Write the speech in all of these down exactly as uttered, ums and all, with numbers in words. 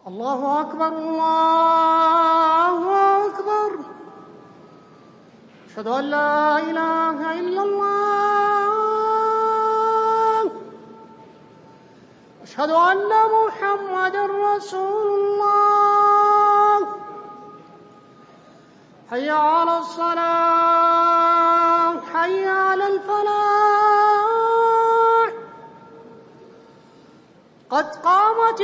الله أكبر الله أكبر. أشهد أن لا إله إلا الله. أشهد أن محمدًا رسول الله. حي على الصلاة حي على الفلاح. قد قامت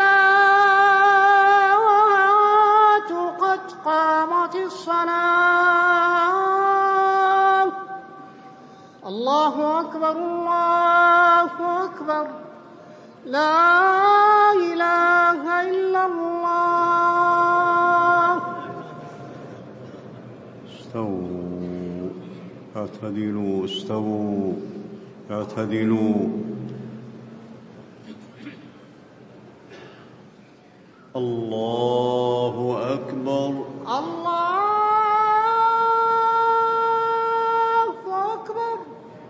الصلاة قد قامت الصلاة. الله أكبر الله أكبر. لا إله إلا الله. استووا اعتدلوا استووا اعتدلوا. الله أكبر الله أكبر.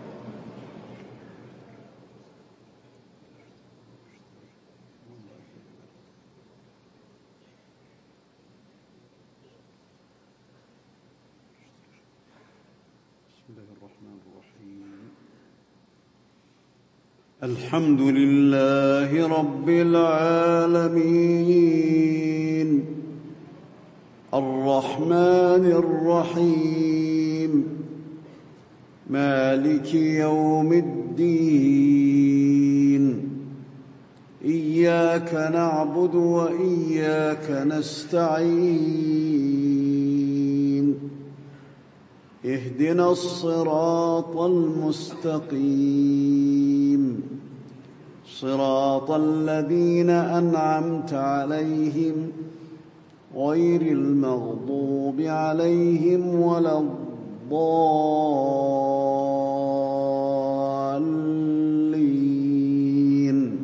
بسم الله الرحمن الرحيم. الحمد لله رب العالمين الرحمن الرحيم مالك يوم الدين. إياك نعبد وإياك نستعين. اهدنا الصراط المستقيم صراط الذين أنعمت عليهم غير المغضوب عليهم ولا الضالين.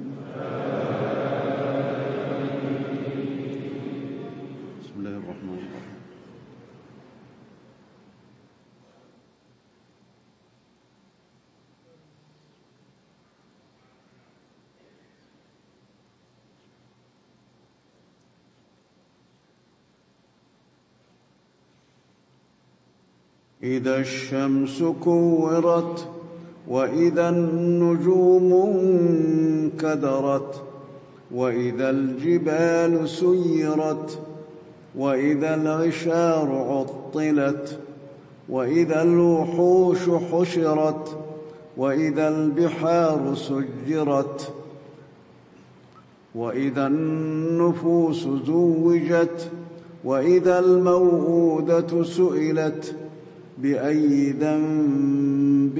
بسم الله الرحمن الرحيم. إذا الشمس كورت وإذا النجوم انكدرت وإذا الجبال سيرت وإذا العشار عطلت وإذا الوحوش حشرت وإذا البحار سجرت وإذا النفوس زوجت وإذا الموءودة سئلت بأي ذنب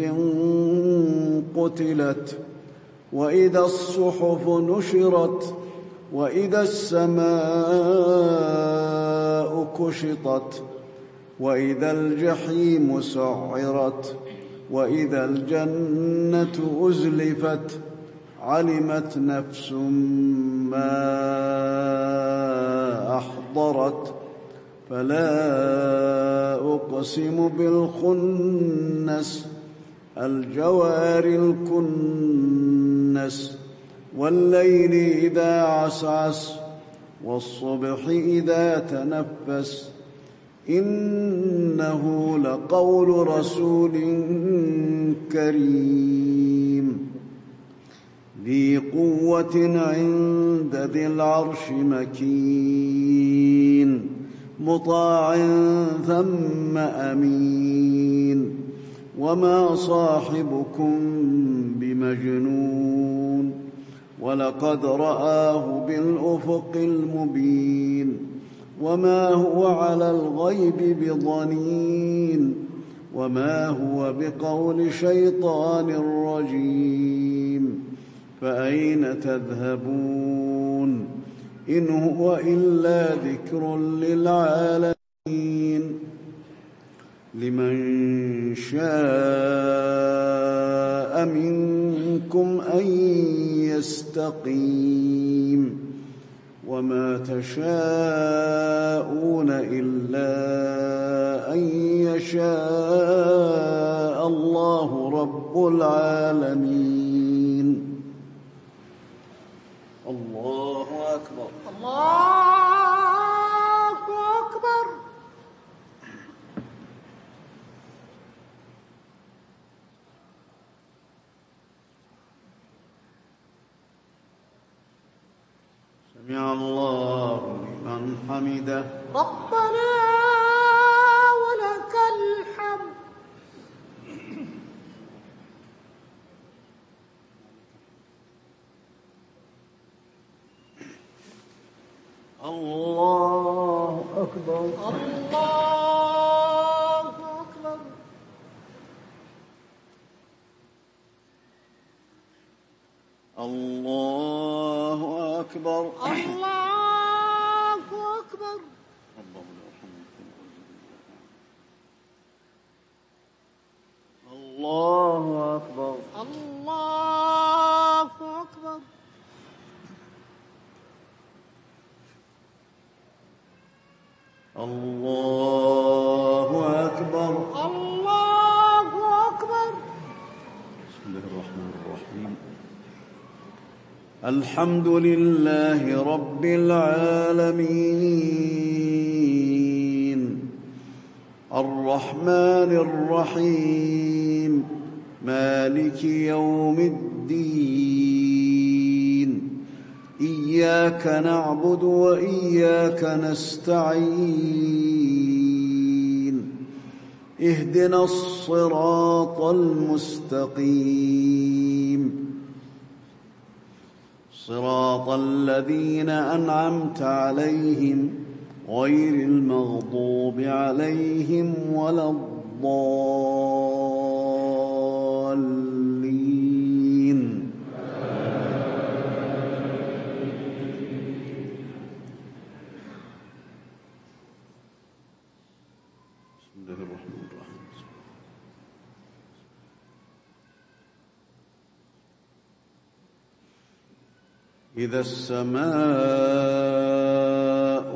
قتلت وإذا الصحف نشرت وإذا السماء كشطت وإذا الجحيم سعرت وإذا الجنة أزلفت علمت نفس ما أحضرت. فلا أقسم بالخنس الجوار الكنس والليل إذا عسعس والصبح إذا تنفس. إنه لقول رسول كريم ذي قوة عند ذي العرش مكين مطاع ثم أمين. وما صاحبكم بمجنون ولقد رآه بالأفق المبين. وما هو على الغيب بضنين وما هو بقول شيطان رجيم. فأين تذهبون إن هو إلا ذكر للعالمين. لمن شاء منكم أن يستقيم. وما تشاءون إلا أن يشاء الله رب العالمين. الله الله أكبر. الله أكبر. سمع الله لمن حمده. ربنا ولك الحمد. الله أكبر. الله أكبر. الله أكبر. الله أكبر. الله أكبر. الله أكبر. الله أكبر. الله أكبر. بسم الله الرحمن الرحيم. الحمد لله رب العالمين الرحمن الرحيم مالك يوم الدين إياك نعبد وإياك نستعين اهدنا الصراط المستقيم صراط الذين أنعمت عليهم غير المغضوب عليهم ولا الضالين. بسم الله الرحمن الرحيم. إذا السماء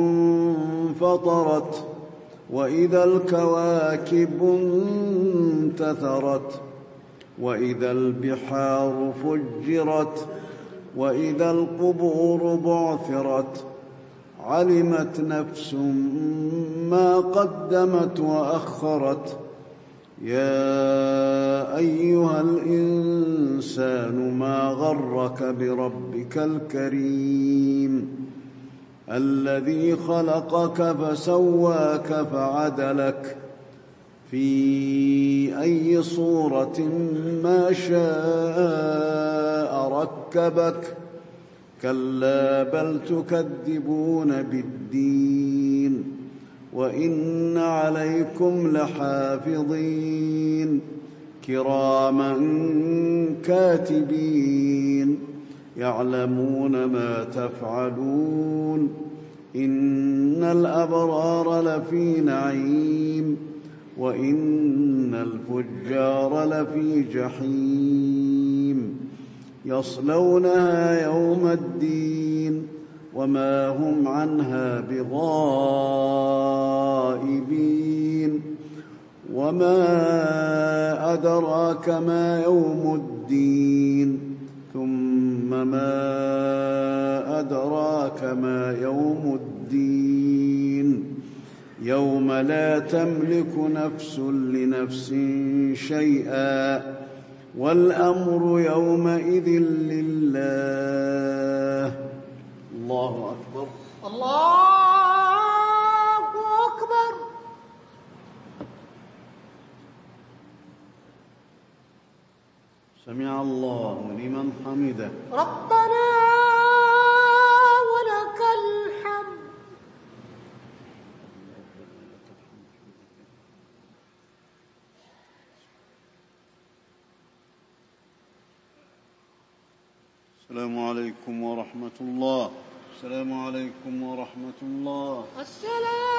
انفطرت وإذا الكواكب انتثرت وإذا البحار فجرت وإذا القبور بعثرت علمت نفس ما قدمت وأخرت يا أيها الإنسان ما غرك بربك الكريم الذي خلقك فسواك فعدلك في أي صورة ما شاء ركبك كلا بل تكذبون بالدين وإن عليكم لحافظين كراما كاتبين يعلمون ما تفعلون إن الأبرار لفي نعيم وإن الفجار لفي جحيم يصلونها يوم الدين وما هم عنها بغائبين وما أدراك ما يوم الدين ثم ما أدراك ما يوم الدين يوم لا تملك نفس لنفس شيئا والأمر يومئذ لله. الله أكبر. الله أكبر. سمع الله لمن حمده. ربنا ولك الحمد. السلام عليكم ورحمة الله. السلام عليكم ورحمة الله. السلام